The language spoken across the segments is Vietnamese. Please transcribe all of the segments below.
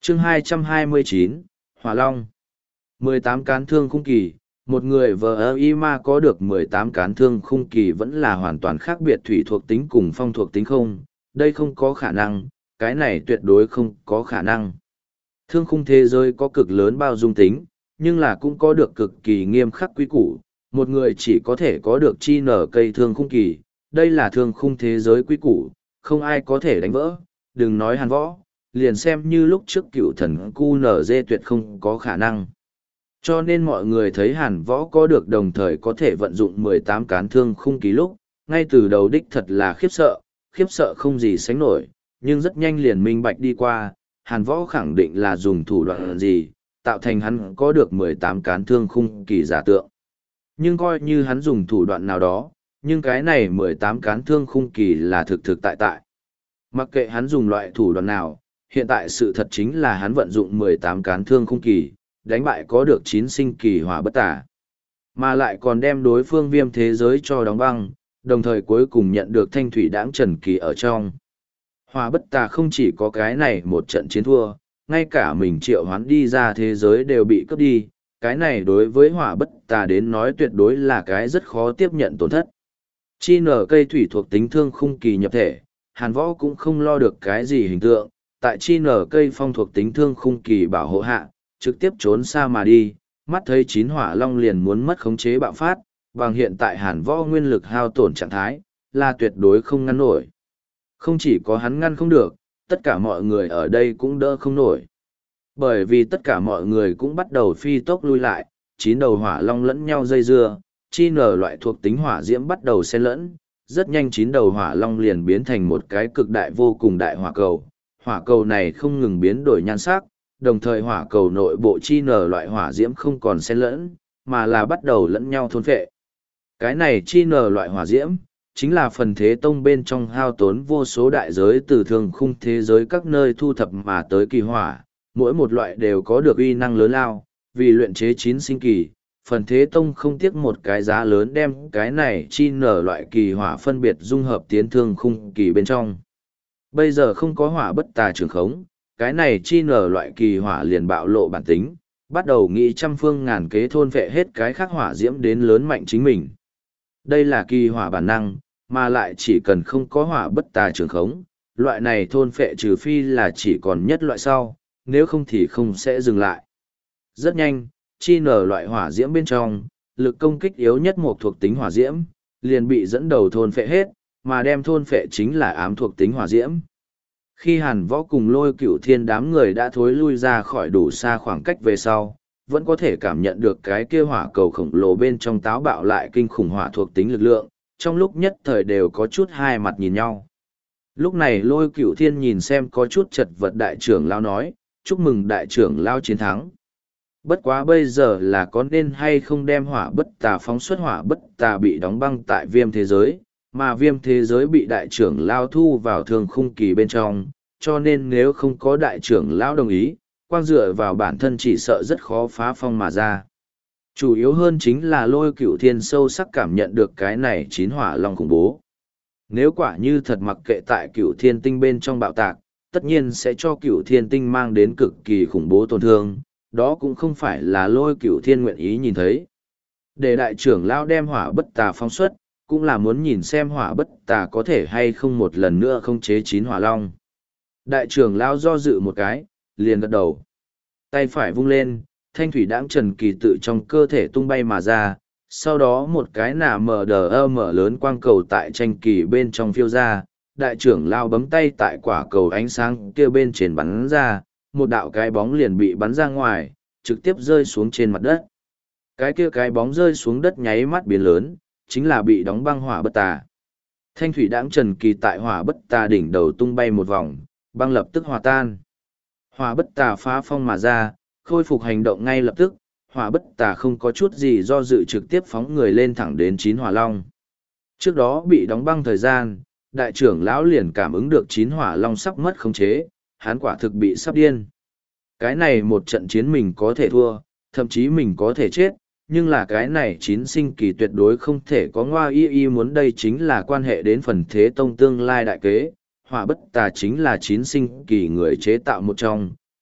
Chương 229, Hỏa Long. 18 cán thương khung kỳ, một người VIMA có được 18 cán thương khung kỳ vẫn là hoàn toàn khác biệt thủy thuộc tính cùng phong thuộc tính không, đây không có khả năng, cái này tuyệt đối không có khả năng. Thương khung thế giới có cực lớn bao dung tính, nhưng là cũng có được cực kỳ nghiêm khắc quy củ, một người chỉ có thể có được chi nở cây thương khung kỳ, đây là thương khung thế giới quy củ, không ai có thể đánh vỡ, đừng nói Hàn Võ, liền xem như lúc trước cựu thần QNZ tuyệt không có khả năng. Cho nên mọi người thấy Hàn Võ có được đồng thời có thể vận dụng 18 cán thương khung kỳ lúc, ngay từ đầu đích thật là khiếp sợ không gì sánh nổi, nhưng rất nhanh liền minh bạch đi qua, Hàn Võ khẳng định là dùng thủ đoạn gì, tạo thành hắn có được 18 cán thương khung kỳ giả tượng. Nhưng coi như hắn dùng thủ đoạn nào đó, nhưng cái này 18 cán thương khung kỳ là thực thực tại tại. Mặc kệ hắn dùng loại thủ đoạn nào, hiện tại sự thật chính là hắn vận dụng 18 cán thương khung kỳ, đánh bại có được 9 sinh kỳ hỏa bất tả. Mà lại còn đem đối phương viêm thế giới cho đóng băng, đồng thời cuối cùng nhận được thanh thủy đãng trần kỳ ở trong. Hỏa bất tà không chỉ có cái này một trận chiến thua, ngay cả mình triệu hoán đi ra thế giới đều bị cướp đi, cái này đối với hỏa bất tà đến nói tuyệt đối là cái rất khó tiếp nhận tổn thất. Chi nở cây thủy thuộc tính thương khung kỳ nhập thể, Hàn Võ cũng không lo được cái gì hình tượng, tại chi nở cây phong thuộc tính thương khung kỳ bảo hộ hạ, trực tiếp trốn xa mà đi, mắt thấy 9 hỏa long liền muốn mất khống chế bạo phát, bằng hiện tại Hàn Võ nguyên lực hao tổn trạng thái, là tuyệt đối không ngăn nổi. Không chỉ có hắn ngăn không được, tất cả mọi người ở đây cũng đỡ không nổi. Bởi vì tất cả mọi người cũng bắt đầu phi tốc lui lại, 9 đầu hỏa long lẫn nhau dây dưa, chi nở loại thuộc tính hỏa diễm bắt đầu xen lẫn, rất nhanh 9 đầu hỏa long liền biến thành một cái cực đại vô cùng đại hỏa cầu. Hỏa cầu này không ngừng biến đổi nhan sắc, đồng thời hỏa cầu nội bộ chi nở loại hỏa diễm không còn xen lẫn, mà là bắt đầu lẫn nhau thôn phệ. Cái này chi nở loại hỏa diễm, chính là phần thế tông bên trong hao tốn vô số đại giới từ thường khung thế giới các nơi thu thập mà tới kỳ hỏa, mỗi một loại đều có được uy năng lớn lao, vì luyện chế 9 sinh kỳ, phần thế tông không tiếc một cái giá lớn đem cái này chi nở loại kỳ hỏa phân biệt dung hợp tiến thương khung kỳ bên trong. Bây giờ không có hỏa bất tà trường khống, cái này chi nở loại kỳ hỏa liền bạo lộ bản tính, bắt đầu nghĩ trăm phương ngàn kế thôn vệ hết cái khác hỏa diễm đến lớn mạnh chính mình. Đây là kỳ hỏa bản năng, mà lại chỉ cần không có hỏa bất tà trường khống, loại này thôn phệ trừ phi là chỉ còn nhất loại sau, nếu không thì không sẽ dừng lại. Rất nhanh, chi nở loại hỏa diễm bên trong, lực công kích yếu nhất một thuộc tính hỏa diễm, liền bị dẫn đầu thôn phệ hết, mà đem thôn phệ chính là ám thuộc tính hỏa diễm. Khi Hàn Võ cùng Lôi Cửu Thiên đám người đã thối lui ra khỏi đủ xa khoảng cách về sau, vẫn có thể cảm nhận được cái kia hỏa cầu khổng lồ bên trong táo bạo lại kinh khủng hỏa thuộc tính lực lượng, trong lúc nhất thời đều có chút hai mặt nhìn nhau. Lúc này Lôi Cửu Thiên nhìn xem có chút chật vật đại trưởng lão nói, chúc mừng đại trưởng lão chiến thắng. Bất quá bây giờ là có nên hay không đem hỏa bất tà phóng xuất hỏa bất tà bị đóng băng tại viêm thế giới, mà viêm thế giới bị đại trưởng lão thu vào thương khung kỳ bên trong, cho nên nếu không có đại trưởng lão đồng ý, quang dựa vào bản thân chỉ sợ rất khó phá phong mà ra. Chủ yếu hơn chính là Lôi Cửu Thiên sâu sắc cảm nhận được cái này 9 hỏa long khủng bố. Nếu quả như thật mặc kệ tại Cửu Thiên Tinh bên trong bạo tạc, tất nhiên sẽ cho Cửu Thiên Tinh mang đến cực kỳ khủng bố tổn thương, đó cũng không phải là Lôi Cửu Thiên nguyện ý nhìn thấy. Để đại trưởng lão đem hỏa bất tà phóng xuất, cũng là muốn nhìn xem hỏa bất tà có thể hay không một lần nữa không chế 9 hỏa long. Đại trưởng lão do dự một cái, liền gật đầu. Tay phải vung lên, thanh thủy đãng trần kỳ tự trong cơ thể tung bay mà ra, sau đó một cái nà mở lớn quang cầu tại tranh kỳ bên trong phiêu ra, đại trưởng lao bấm tay tại quả cầu ánh sáng kia bên trên bắn ra, một đạo cái bóng liền bị bắn ra ngoài, trực tiếp rơi xuống trên mặt đất. Cái kia cái bóng rơi xuống đất nháy mắt biến lớn, chính là bị đóng băng hỏa bất tà. Thanh thủy đãng trần kỳ tại hỏa bất tà đỉnh đầu tung bay một vòng, băng lập tức hòa tan. Hỏa bất tà phá phong mà ra, khôi phục hành động ngay lập tức, hỏa bất tà không có chút gì do dự trực tiếp phóng người lên thẳng đến 9 hỏa long. Trước đó bị đóng băng thời gian, đại trưởng lão liền cảm ứng được 9 hỏa long sắp mất khống chế, hắn quả thực bị sắp điên. Cái này một trận chiến mình có thể thua, thậm chí mình có thể chết, nhưng là cái này 9 sinh kỳ tuyệt đối không thể có ngoa y muốn, đây chính là quan hệ đến phần thế tông tương lai đại kế. Hỏa bất tà chính là 9 sinh kỳ người chế tạo một trong,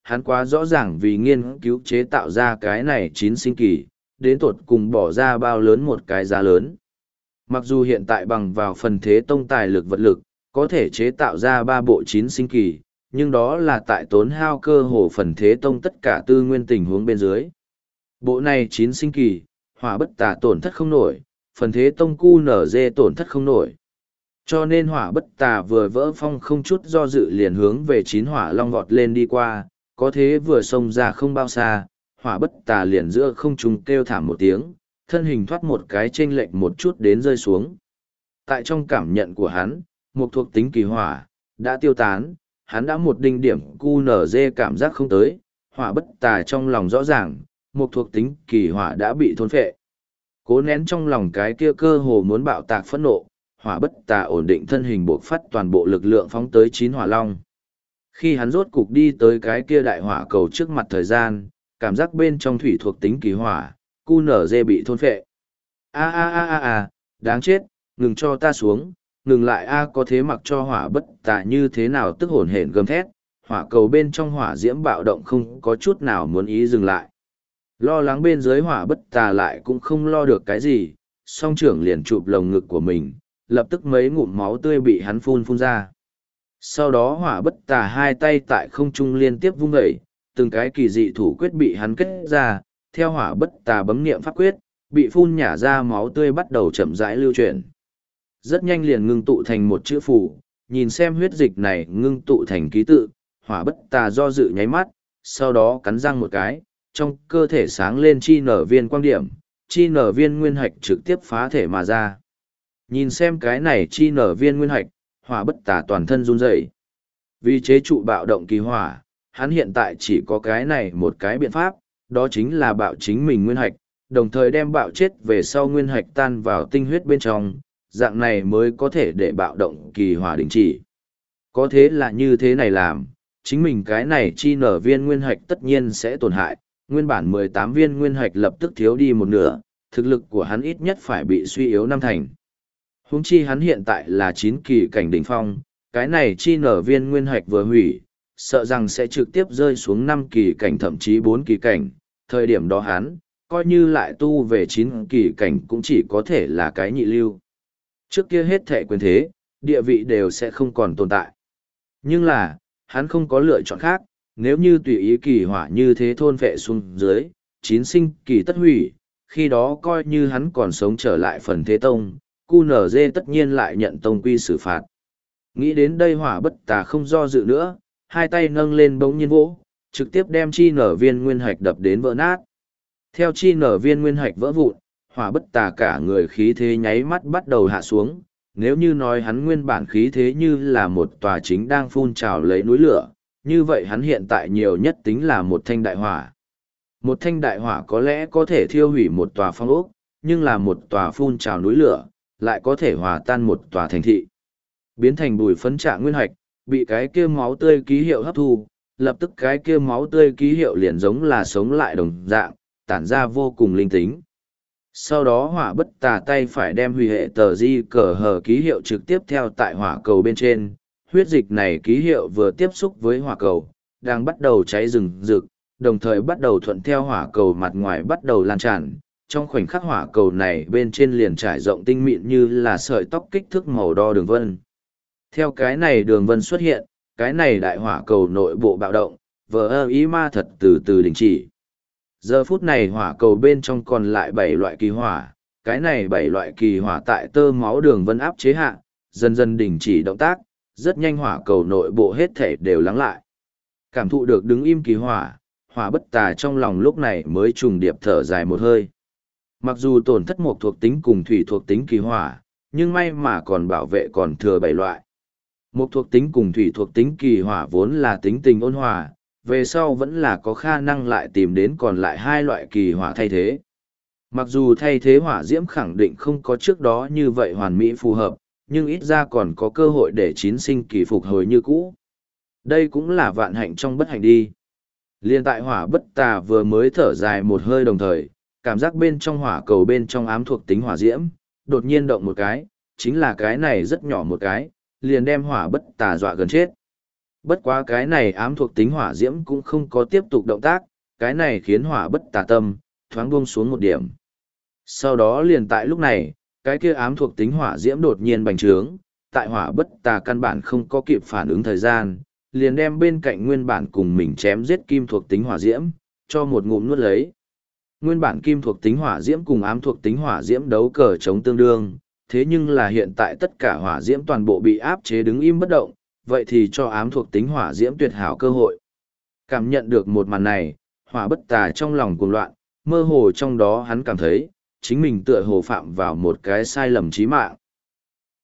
hắn quá rõ ràng vì nghiên cứu chế tạo ra cái này chín sinh kỳ, đến tột cùng bỏ ra bao lớn một cái giá lớn. Mặc dù hiện tại bằng vào phần thế tông tài lực vật lực, có thể chế tạo ra 3 bộ chín sinh kỳ, nhưng đó là tại tốn hao cơ hồ phần thế tông tất cả tư nguyên tình huống bên dưới. Bộ này chín sinh kỳ, hỏa bất tà tổn thất không nổi, phần thế tông cu nở dê tổn thất không nổi. Cho nên hỏa bất tà vừa vỡ phong không chút do dự liền hướng về chín hỏa long vọt lên đi qua, có thế vừa xông ra không bao xa, hỏa bất tà liền giữa không trung kêu thảm một tiếng, thân hình thoát một cái chênh lệch một chút đến rơi xuống. Tại trong cảm nhận của hắn, một thuộc tính kỳ hỏa, đã tiêu tán, hắn đã một đinh điểm cu nở dê cảm giác không tới, hỏa bất tà trong lòng rõ ràng, một thuộc tính kỳ hỏa đã bị thôn phệ. Cố nén trong lòng cái kia cơ hồ muốn bạo tạc phẫn nộ, hỏa bất tà ổn định thân hình buộc phát toàn bộ lực lượng phóng tới chín hỏa long. Khi hắn rốt cục đi tới cái kia đại hỏa cầu trước mặt thời gian, cảm giác bên trong thủy thuộc tính kỳ hỏa, cu nở dê bị thôn phệ. Đáng chết, ngừng cho ta xuống, ngừng lại có thế mặc cho hỏa bất tà như thế nào tức hổn hển gầm thét, hỏa cầu bên trong hỏa diễm bạo động không có chút nào muốn ý dừng lại. Lo lắng bên dưới hỏa bất tà lại cũng không lo được cái gì, song trưởng liền chụp lồng ngực của mình, lập tức mấy ngụm máu tươi bị hắn phun ra. Sau đó hỏa bất tà hai tay tại không trung liên tiếp vung dậy, từng cái kỳ dị thủ quyết bị hắn kết ra, theo hỏa bất tà bấm niệm pháp quyết, bị phun nhả ra máu tươi bắt đầu chậm rãi lưu chuyển. Rất nhanh liền ngưng tụ thành một chữ phù, nhìn xem huyết dịch này ngưng tụ thành ký tự, hỏa bất tà do dự nháy mắt, sau đó cắn răng một cái, trong cơ thể sáng lên chi nở viên quang điểm, chi nở viên nguyên hạch trực tiếp phá thể mà ra. Nhìn xem cái này chi nở viên nguyên hạch, hỏa bất tà toàn thân run rẩy. Vì chế trụ bạo động kỳ hỏa, hắn hiện tại chỉ có cái này một cái biện pháp, đó chính là bạo chính mình nguyên hạch, đồng thời đem bạo chết về sau nguyên hạch tan vào tinh huyết bên trong, dạng này mới có thể để bạo động kỳ hỏa đình chỉ. Có thế là như thế này làm, chính mình cái này chi nở viên nguyên hạch tất nhiên sẽ tổn hại, nguyên bản 18 viên nguyên hạch lập tức thiếu đi một nửa, thực lực của hắn ít nhất phải bị suy yếu 5 thành. Huống chi hắn hiện tại là 9 kỳ cảnh đỉnh phong, cái này chi nở viên nguyên hạch vừa hủy, sợ rằng sẽ trực tiếp rơi xuống 5 kỳ cảnh thậm chí 4 kỳ cảnh, thời điểm đó hắn, coi như lại tu về 9 kỳ cảnh cũng chỉ có thể là cái nhị lưu. Trước kia hết thệ quyền thế, địa vị đều sẽ không còn tồn tại. Nhưng là, hắn không có lựa chọn khác, nếu như tùy ý kỳ hỏa như thế thôn phệ xuống dưới, 9 sinh kỳ tất hủy, khi đó coi như hắn còn sống trở lại phần thế tông, QNZ tất nhiên lại nhận tông quy xử phạt. Nghĩ đến đây hỏa bất tà không do dự nữa, hai tay nâng lên bỗng nhiên vỗ, trực tiếp đem chi nở viên nguyên hạch đập đến vỡ nát. Theo chi nở viên nguyên hạch vỡ vụn, hỏa bất tà cả người khí thế nháy mắt bắt đầu hạ xuống. Nếu như nói hắn nguyên bản khí thế như là một tòa chính đang phun trào lấy núi lửa, như vậy hắn hiện tại nhiều nhất tính là một thanh đại hỏa. Một thanh đại hỏa có lẽ có thể thiêu hủy một tòa phong ốc, nhưng là một tòa phun trào núi lửa, lại có thể hòa tan một tòa thành thị. Biến thành bùi phấn trạng nguyên hạch, bị cái kia máu tươi ký hiệu hấp thu, lập tức cái kia máu tươi ký hiệu liền giống là sống lại đồng dạng, tản ra vô cùng linh tính. Sau đó hỏa bất tà tay phải đem hủy hệ tờ di cờ hờ ký hiệu trực tiếp theo tại hỏa cầu bên trên, huyết dịch này ký hiệu vừa tiếp xúc với hỏa cầu, đang bắt đầu cháy rừng rực, đồng thời bắt đầu thuận theo hỏa cầu mặt ngoài bắt đầu lan tràn. Trong khoảnh khắc hỏa cầu này bên trên liền trải rộng tinh mịn như là sợi tóc kích thước màu đo đường vân. Theo cái này đường vân xuất hiện, cái này đại hỏa cầu nội bộ bạo động, vờ ý ma thật từ từ đình chỉ. Giờ phút này hỏa cầu bên trong còn lại 7 loại kỳ hỏa, cái này 7 loại kỳ hỏa tại tơ máu đường vân áp chế hạ, dần dần đình chỉ động tác, rất nhanh hỏa cầu nội bộ hết thể đều lắng lại. Cảm thụ được đứng im kỳ hỏa, hỏa bất tà trong lòng lúc này mới trùng điệp thở dài một hơi. Mặc dù tổn thất một thuộc tính cùng thủy thuộc tính kỳ hỏa, nhưng may mà còn bảo vệ còn thừa 7 loại. Một thuộc tính cùng thủy thuộc tính kỳ hỏa vốn là tính tình ôn hòa, về sau vẫn là có khả năng lại tìm đến còn lại 2 loại kỳ hỏa thay thế. Mặc dù thay thế hỏa diễm khẳng định không có trước đó như vậy hoàn mỹ phù hợp, nhưng ít ra còn có cơ hội để 9 sinh kỳ phục hồi như cũ. Đây cũng là vạn hạnh trong bất hạnh đi. Liên tại hỏa bất tà vừa mới thở dài một hơi đồng thời, cảm giác bên trong hỏa cầu bên trong ám thuộc tính hỏa diễm, đột nhiên động một cái, chính là cái này rất nhỏ một cái, liền đem hỏa bất tà dọa gần chết. Bất quá cái này ám thuộc tính hỏa diễm cũng không có tiếp tục động tác, cái này khiến hỏa bất tà tâm, thoáng buông xuống một điểm. Sau đó liền tại lúc này, cái kia ám thuộc tính hỏa diễm đột nhiên bành trướng, tại hỏa bất tà căn bản không có kịp phản ứng thời gian, liền đem bên cạnh nguyên bản cùng mình chém giết kim thuộc tính hỏa diễm, cho một ngụm nuốt lấy. Nguyên bản kim thuộc tính hỏa diễm cùng ám thuộc tính hỏa diễm đấu cờ chống tương đương, thế nhưng là hiện tại tất cả hỏa diễm toàn bộ bị áp chế đứng im bất động, vậy thì cho ám thuộc tính hỏa diễm tuyệt hảo cơ hội. Cảm nhận được một màn này, hỏa bất tà trong lòng cuồng loạn, mơ hồ trong đó hắn cảm thấy, chính mình tựa hồ phạm vào một cái sai lầm chí mạng.